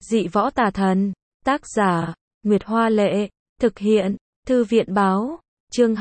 Dị võ tà thần. Tác giả, Nguyệt Hoa Lệ. Thực hiện, Thư viện Báo. Chương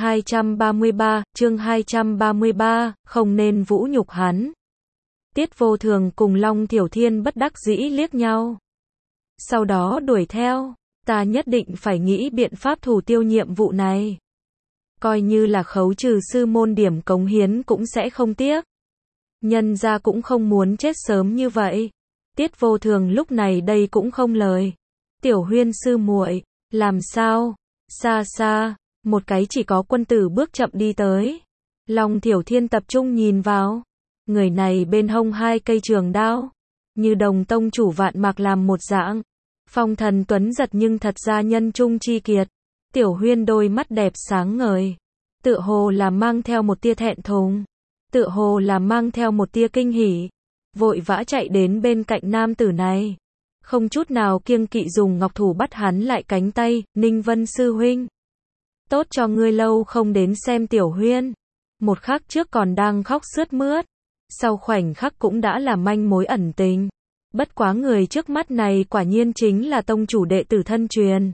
233, không nên vũ nhục hắn. Tiết Vô Thường cùng Long Thiểu Thiên bất đắc dĩ liếc nhau. Sau đó đuổi theo, ta nhất định phải nghĩ biện pháp thủ tiêu nhiệm vụ này. Coi như là khấu trừ sư môn điểm cống hiến cũng sẽ không tiếc. Nhân gia cũng không muốn chết sớm như vậy. Tiết Vô Thường lúc này đây cũng không lời. Tiểu Huyên sư muội, làm sao? Xa xa, một cái chỉ có quân tử bước chậm đi tới. Long Thiểu Thiên tập trung nhìn vào. Người này bên hông hai cây trường đao, như Đồng tông chủ Vạn Mạc làm một dạng. Phong thần tuấn giật nhưng thật ra nhân trung chi kiệt. Tiểu Huyên đôi mắt đẹp sáng ngời, tựa hồ là mang theo một tia thẹn thùng, tựa hồ là mang theo một tia kinh hỉ, vội vã chạy đến bên cạnh nam tử này, không chút nào kiêng kỵ dùng ngọc thủ bắt hắn lại cánh tay. Ninh Vân sư huynh, tốt cho ngươi lâu không đến xem Tiểu Huyên. Một khắc trước còn đang khóc sướt mướt, sau khoảnh khắc cũng đã là manh mối ẩn tình. Bất quá người trước mắt này quả nhiên chính là tông chủ đệ tử thân truyền.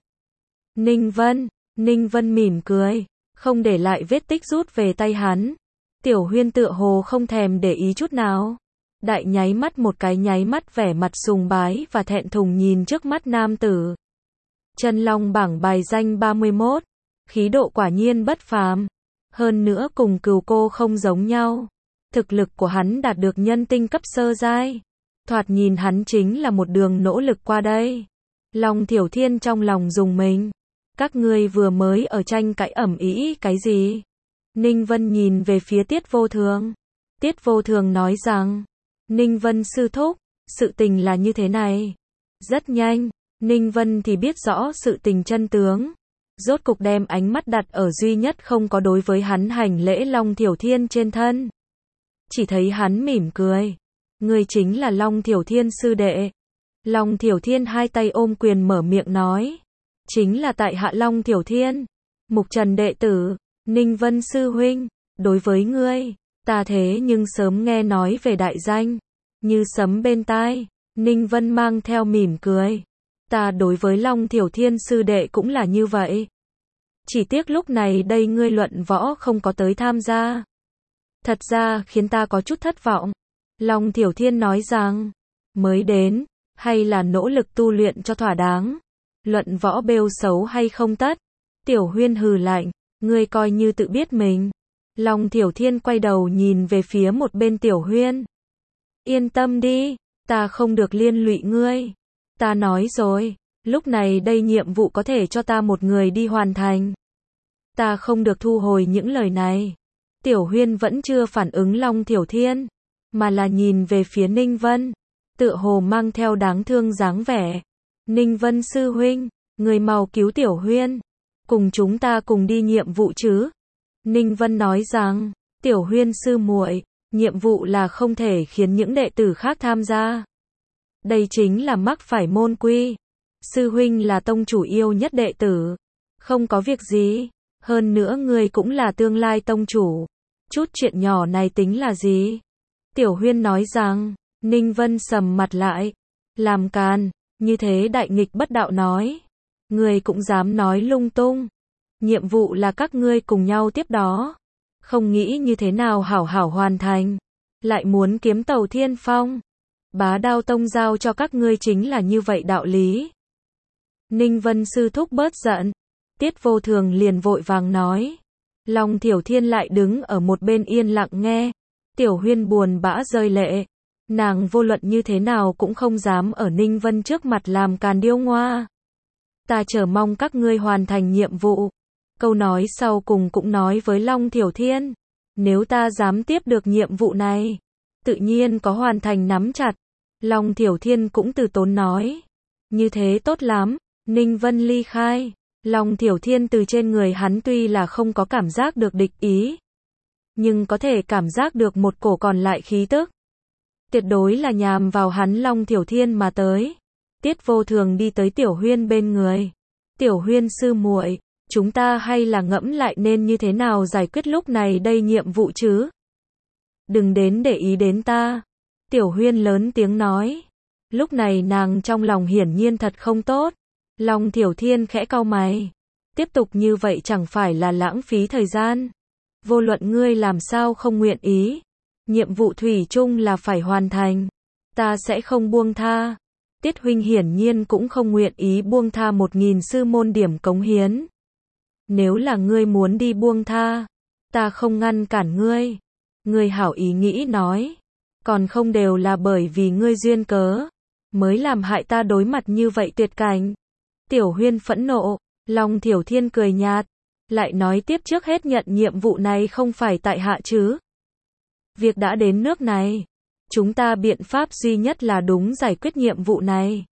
Ninh Vân mỉm cười, không để lại vết tích rút về tay hắn. Tiểu Huyên tựa hồ không thèm để ý chút nào. Đại nháy mắt một cái, nháy mắt vẻ mặt sùng bái và thẹn thùng nhìn trước mắt nam tử. Chân Long bảng bài danh 31, khí độ quả nhiên bất phàm. Hơn nữa cùng Cừu Cô không giống nhau. Thực lực của hắn đạt được nhân tinh cấp sơ giai. Thoạt nhìn hắn chính là một đường nỗ lực qua đây. Long Thiểu Thiên trong lòng rùng mình. Các ngươi vừa mới ở tranh cãi ầm ĩ cái gì? Ninh Vân nhìn về phía Tiết Vô Thường. Tiết Vô Thường nói rằng, Ninh Vân sư thúc, sự tình là như thế này. Rất nhanh, Ninh Vân thì biết rõ sự tình chân tướng. Rốt cục đem ánh mắt đặt ở duy nhất không có đối với hắn hành lễ Long Thiểu Thiên trên thân. Chỉ thấy hắn mỉm cười. Ngươi chính là Long Thiểu Thiên sư đệ. Long Thiểu Thiên hai tay ôm quyền mở miệng nói. Chính là tại hạ Long Thiểu Thiên, Mục Trần đệ tử. Ninh Vân sư huynh, đối với ngươi, ta thế nhưng sớm nghe nói về đại danh, như sấm bên tai. Ninh Vân mang theo mỉm cười. Ta đối với Long Thiểu Thiên sư đệ cũng là như vậy. Chỉ tiếc lúc này đây ngươi luận võ không có tới tham gia. Thật ra khiến ta có chút thất vọng. Long Thiểu Thiên nói rằng, mới đến, hay là nỗ lực tu luyện cho thỏa đáng. Luận võ bêu xấu hay không tất. Tiểu Huyên hừ lạnh, ngươi coi như tự biết mình. Long Thiểu Thiên quay đầu nhìn về phía một bên Tiểu Huyên. Yên tâm đi, ta không được liên lụy ngươi. Ta nói rồi, lúc này đây nhiệm vụ có thể cho ta một người đi hoàn thành. Ta không được thu hồi những lời này. Tiểu Huyên vẫn chưa phản ứng Long Thiểu Thiên, mà là nhìn về phía Ninh Vân, tựa hồ mang theo đáng thương dáng vẻ. Ninh Vân sư huynh, người mau cứu Tiểu Huyên, cùng chúng ta cùng đi nhiệm vụ chứ. Ninh Vân nói rằng, Tiểu Huyên sư muội, nhiệm vụ là không thể khiến những đệ tử khác tham gia. Đây chính là mắc phải môn quy. Sư huynh là tông chủ yêu nhất đệ tử. Không có việc gì. Hơn nữa người cũng là tương lai tông chủ. Chút chuyện nhỏ này tính là gì? Tiểu Huyên nói rằng, Ninh Vân sầm mặt lại. Làm càn, như thế đại nghịch bất đạo nói. Người cũng dám nói lung tung. Nhiệm vụ là các ngươi cùng nhau tiếp đó. Không nghĩ như thế nào hảo hảo hoàn thành. Lại muốn kiếm tàu thiên phong. Bá Đao tông giao cho các ngươi chính là như vậy đạo lý. Ninh Vân sư thúc bớt giận. Tiết Vô Thường liền vội vàng nói. Long Thiểu Thiên lại đứng ở một bên yên lặng nghe. Tiểu Huyên buồn bã rơi lệ. Nàng vô luận như thế nào cũng không dám ở Ninh Vân trước mặt làm càn điêu ngoa. Ta chờ mong các ngươi hoàn thành nhiệm vụ. Câu nói sau cùng cũng nói với Long Thiểu Thiên. Nếu ta dám tiếp được nhiệm vụ này, tự nhiên có hoàn thành nắm chặt. Long Thiểu Thiên cũng từ tốn nói. Như thế tốt lắm. Ninh Vân ly khai. Long Thiểu Thiên từ trên người hắn tuy là không có cảm giác được địch ý, nhưng có thể cảm giác được một cổ còn lại khí tức. Tuyệt đối là nhằm vào hắn Long Thiểu Thiên mà tới. Tiết Vô Thường đi tới Tiểu Huyên bên người. Tiểu Huyên sư muội, chúng ta hay là ngẫm lại nên như thế nào giải quyết lúc này đây nhiệm vụ chứ? Đừng đến để ý đến ta. Tiểu Huyên lớn tiếng nói. Lúc này nàng trong lòng hiển nhiên thật không tốt. Long Thiểu Thiên khẽ cau mày. Tiếp tục như vậy chẳng phải là lãng phí thời gian. Vô luận ngươi làm sao không nguyện ý. Nhiệm vụ thủy chung là phải hoàn thành. Ta sẽ không buông tha. Tiết huynh hiển nhiên cũng không nguyện ý buông tha 1000 sư môn điểm cống hiến. Nếu là ngươi muốn đi buông tha, ta không ngăn cản ngươi. Ngươi hảo ý nghĩ nói. Còn không đều là bởi vì ngươi duyên cớ, mới làm hại ta đối mặt như vậy tuyệt cảnh. Tiểu Huyên phẫn nộ, Long Thiểu Thiên cười nhạt, lại nói tiếp trước hết nhận nhiệm vụ này không phải tại hạ chứ. Việc đã đến nước này, chúng ta biện pháp duy nhất là đúng giải quyết nhiệm vụ này.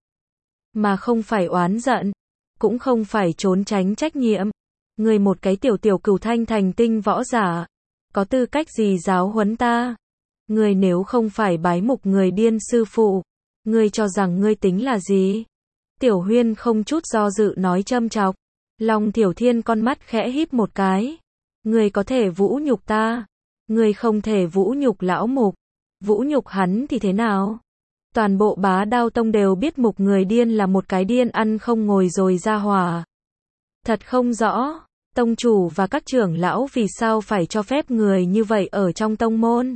Mà không phải oán giận, cũng không phải trốn tránh trách nhiệm. Người một cái tiểu Cửu Thanh thành tinh võ giả, có tư cách gì giáo huấn ta? Người nếu không phải bái mục người điên sư phụ, ngươi cho rằng ngươi tính là gì? Tiểu Huyên không chút do dự nói châm chọc. Long Thiểu Thiên con mắt khẽ híp một cái. Ngươi có thể vũ nhục ta, ngươi không thể vũ nhục lão mục. Vũ nhục hắn thì thế nào? Toàn bộ Bá Đao Tông đều biết mục người điên là một cái điên ăn không ngồi rồi ra hỏa. Thật không rõ, tông chủ và các trưởng lão vì sao phải cho phép người như vậy ở trong tông môn.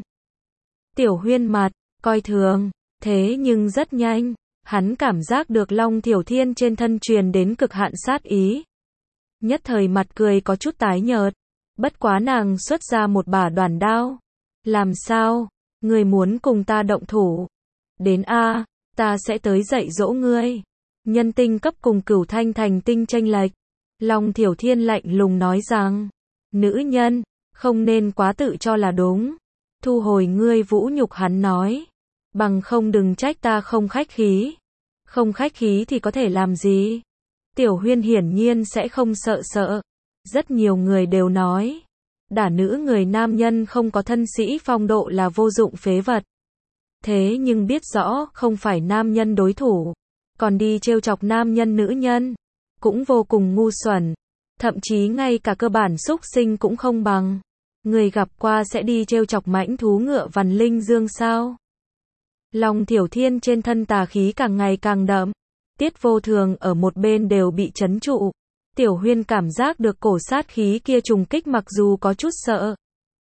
Tiểu Huyên mặt, coi thường, thế nhưng rất nhanh, hắn cảm giác được Long Thiểu Thiên trên thân truyền đến cực hạn sát ý. Nhất thời mặt cười có chút tái nhợt, bất quá nàng xuất ra một bả đoàn đao. Làm sao? Ngươi muốn cùng ta động thủ? Đến a, ta sẽ tới dạy dỗ ngươi. Nhân tinh cấp cùng Cửu Thanh thành tinh chênh lệch. Long Thiểu Thiên lạnh lùng nói rằng, nữ nhân, không nên quá tự cho là đúng. Thu hồi ngươi vũ nhục hắn nói. Bằng không đừng trách ta không khách khí. Không khách khí thì có thể làm gì? Tiểu Huyên hiển nhiên sẽ không sợ. Rất nhiều người đều nói, đả nữ người nam nhân không có thân sĩ phong độ là vô dụng phế vật. Thế nhưng biết rõ không phải nam nhân đối thủ, còn đi trêu chọc nam nhân nữ nhân, cũng vô cùng ngu xuẩn. Thậm chí ngay cả cơ bản xúc sinh cũng không bằng. Người gặp qua sẽ đi trêu chọc mãnh thú ngựa vằn linh dương sao? Long Thiểu Thiên trên thân tà khí càng ngày càng đậm. Tiết Vô Thường ở một bên đều bị trấn trụ. Tiểu Huyên cảm giác được cổ sát khí kia trùng kích mặc dù có chút sợ.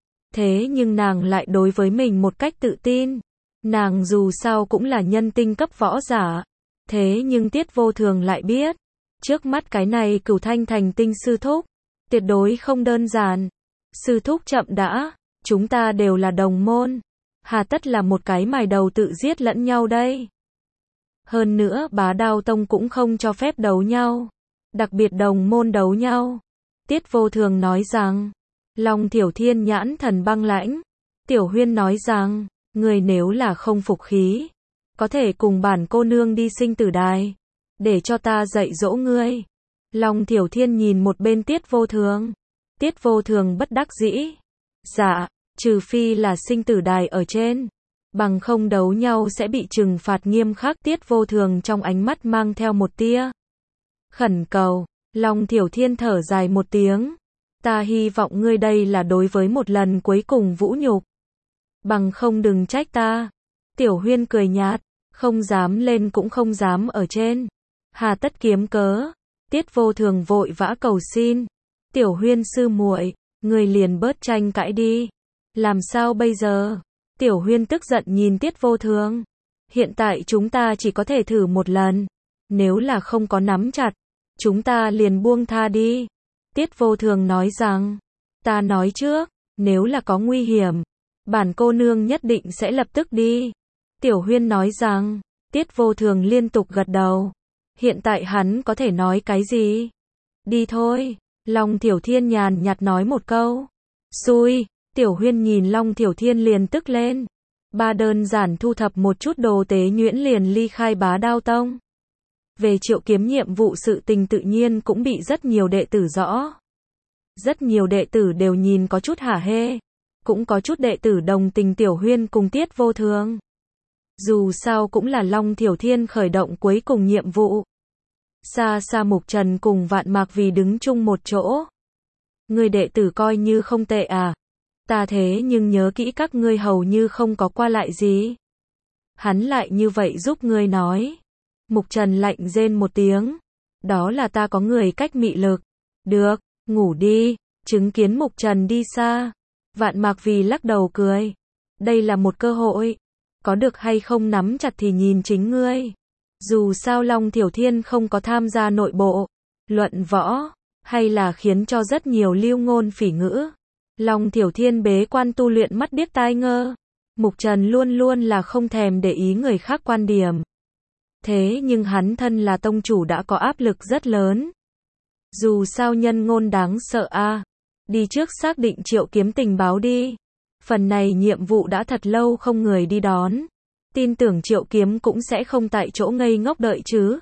Thế nhưng nàng lại đối với mình một cách tự tin. Nàng dù sao cũng là nhân tinh cấp võ giả. Thế nhưng Tiết Vô Thường lại biết. Trước mắt cái này Cửu Thanh thành tinh sư thúc. Tuyệt đối không đơn giản. Sư thúc chậm đã. Chúng ta đều là đồng môn. Hà tất là một cái mài đầu tự giết lẫn nhau đây. Hơn nữa Bá Đao Tông cũng không cho phép đấu nhau. Đặc biệt đồng môn đấu nhau. Tiết Vô Thường nói rằng. Long Thiểu Thiên nhãn thần băng lãnh. Tiểu Huyên nói rằng, người nếu là không phục khí, có thể cùng bản cô nương đi sinh tử đài, để cho ta dạy dỗ ngươi. Long Thiểu Thiên nhìn một bên Tiết Vô Thường. Tiết Vô Thường bất đắc dĩ. Dạ, trừ phi là sinh tử đài ở trên, bằng không đấu nhau sẽ bị trừng phạt nghiêm khắc. Tiết Vô Thường trong ánh mắt mang theo một tia khẩn cầu. Long Thiểu Thiên thở dài một tiếng. Ta hy vọng ngươi đây là đối với một lần cuối cùng vũ nhục. Bằng không đừng trách ta. Tiểu Huyên cười nhạt. Không dám lên cũng không dám ở trên. Hà tất kiếm cớ. Tiết Vô Thường vội vã cầu xin. Tiểu Huyên sư muội, ngươi liền bớt tranh cãi đi. Làm sao bây giờ? Tiểu Huyên tức giận nhìn Tiết Vô Thường. Hiện tại chúng ta chỉ có thể thử một lần. Nếu là không có nắm chặt, chúng ta liền buông tha đi. Tiết Vô Thường nói rằng, ta nói trước, nếu là có nguy hiểm, bản cô nương nhất định sẽ lập tức đi. Tiểu Huyên nói rằng, Tiết Vô Thường liên tục gật đầu. Hiện tại hắn có thể nói cái gì? Đi thôi. Long Thiểu Thiên nhàn nhạt nói một câu. Xui. Tiểu Huyên nhìn Long Thiểu Thiên liền tức lên. Ba đơn giản thu thập một chút đồ tế nhuyễn liền ly khai Bá Đao Tông. Về Triệu Kiếm nhiệm vụ sự tình tự nhiên cũng bị rất nhiều đệ tử rõ. Rất nhiều đệ tử đều nhìn có chút hả hê. Cũng có chút đệ tử đồng tình Tiểu Huyên cùng Tiết Vô Thường. Dù sao cũng là Long Thiểu Thiên khởi động cuối cùng nhiệm vụ. Xa xa Mục Trần cùng Vạn Mạc vì đứng chung một chỗ. Người đệ tử coi như không tệ à. Ta thế nhưng nhớ kỹ các ngươi hầu như không có qua lại gì. Hắn lại như vậy giúp ngươi nói. Mục Trần lạnh rên một tiếng. Đó là ta có người cách mị lực. Được, ngủ đi. Chứng kiến Mục Trần đi xa. Vạn Mạc Vì lắc đầu cười. Đây là một cơ hội. Có được hay không nắm chặt thì nhìn chính ngươi. Dù sao Long Thiểu Thiên không có tham gia nội bộ, luận võ, hay là khiến cho rất nhiều lưu ngôn phỉ ngữ. Long Thiểu Thiên bế quan tu luyện mắt điếc tai ngơ. Mục Trần luôn luôn là không thèm để ý người khác quan điểm. Thế nhưng hắn thân là tông chủ đã có áp lực rất lớn. Dù sao nhân ngôn đáng sợ a. Đi trước xác định Triệu Kiếm tình báo đi. Phần này nhiệm vụ đã thật lâu không người đi đón. Tin tưởng Triệu Kiếm cũng sẽ không tại chỗ ngây ngốc đợi chứ.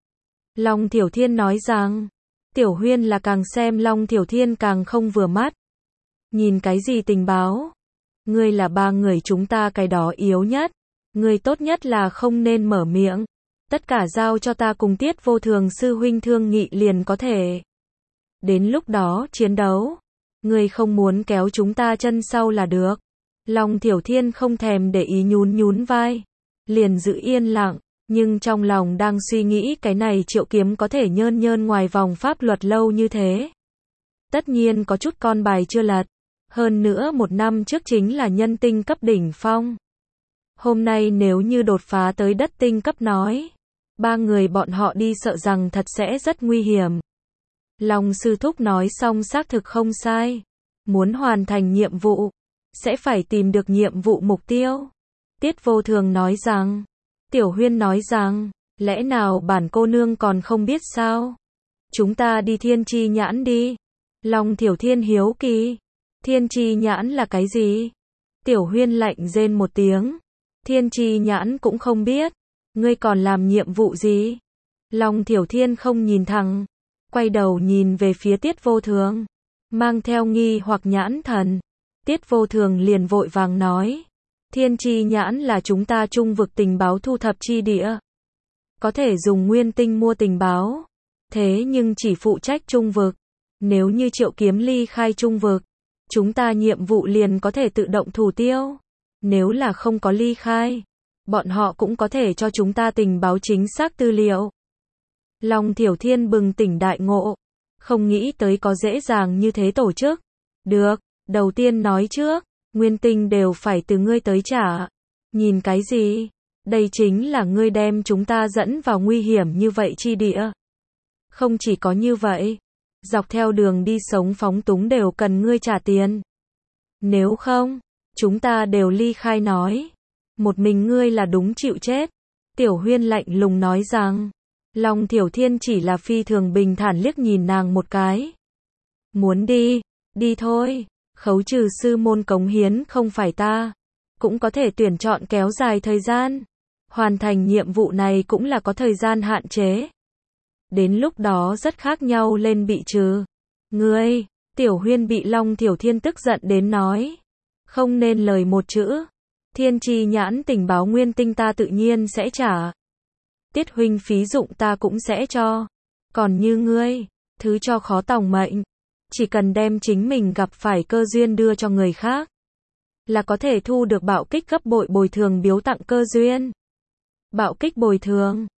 Long Thiểu Thiên nói rằng, Tiểu Huyên là càng xem Long Thiểu Thiên càng không vừa mắt. Nhìn cái gì tình báo? Ngươi là ba người chúng ta cái đó yếu nhất. Ngươi tốt nhất là không nên mở miệng. Tất cả giao cho ta cùng Tiết Vô Thường sư huynh thương nghị liền có thể. Đến lúc đó chiến đấu. Ngươi không muốn kéo chúng ta chân sau là được. Long Thiểu Thiên không thèm để ý nhún vai. Liền giữ yên lặng. Nhưng trong lòng đang suy nghĩ cái này Triệu Kiếm có thể nhơn ngoài vòng pháp luật lâu như thế. Tất nhiên có chút con bài chưa lật. Hơn nữa một năm trước chính là nhân tinh cấp đỉnh phong. Hôm nay nếu như đột phá tới đất tinh cấp nói. Ba người bọn họ đi sợ rằng thật sẽ rất nguy hiểm. Long sư thúc nói xong xác thực không sai. Muốn hoàn thành nhiệm vụ. Sẽ phải tìm được nhiệm vụ mục tiêu. Tiết Vô Thường nói rằng. Tiểu Huyên nói rằng. Lẽ nào bản cô nương còn không biết sao? Chúng ta đi Thiên Chi Nhãn đi. Long Thiểu Thiên hiếu kỳ. Thiên Chi Nhãn là cái gì? Tiểu Huyên lạnh rên một tiếng. Thiên Chi Nhãn cũng không biết. Ngươi còn làm nhiệm vụ gì? Long Thiểu Thiên không nhìn thẳng. Quay đầu nhìn về phía Tiết Vô Thường. Mang theo nghi hoặc nhãn thần. Tiết Vô Thường liền vội vàng nói. Thiên Chi Nhãn là chúng ta trung vực tình báo thu thập chi địa. Có thể dùng nguyên tinh mua tình báo. Thế nhưng chỉ phụ trách trung vực. Nếu như Triệu Kiếm ly khai trung vực. Chúng ta nhiệm vụ liền có thể tự động thủ tiêu. Nếu là không có ly khai. Bọn họ cũng có thể cho chúng ta tình báo chính xác tư liệu. Long Thiểu Thiên bừng tỉnh đại ngộ. Không nghĩ tới có dễ dàng như thế tổ chức. Được, đầu tiên nói trước. Nguyên tinh đều phải từ ngươi tới trả. Nhìn cái gì? Đây chính là ngươi đem chúng ta dẫn vào nguy hiểm như vậy chi địa. Không chỉ có như vậy. Dọc theo đường đi sống phóng túng đều cần ngươi trả tiền. Nếu không, chúng ta đều ly khai nói. Một mình ngươi là đúng chịu chết. Tiểu Huyên lạnh lùng nói rằng. Long Thiểu Thiên chỉ là phi thường bình thản liếc nhìn nàng một cái. Muốn đi, đi thôi. Khấu trừ sư môn cống hiến không phải ta. Cũng có thể tuyển chọn kéo dài thời gian. Hoàn thành nhiệm vụ này cũng là có thời gian hạn chế. Đến lúc đó rất khác nhau lên bị trừ. Ngươi, Tiểu Huyên bị Long Thiểu Thiên tức giận đến nói. Không nên lời một chữ. Thiên Chi Nhãn tình báo nguyên tinh ta tự nhiên sẽ trả. Tiết huynh phí dụng ta cũng sẽ cho. Còn như ngươi, thứ cho khó tòng mệnh. Chỉ cần đem chính mình gặp phải cơ duyên đưa cho người khác. Là có thể thu được bạo kích gấp bội bồi thường biếu tặng cơ duyên. Bạo kích bồi thường.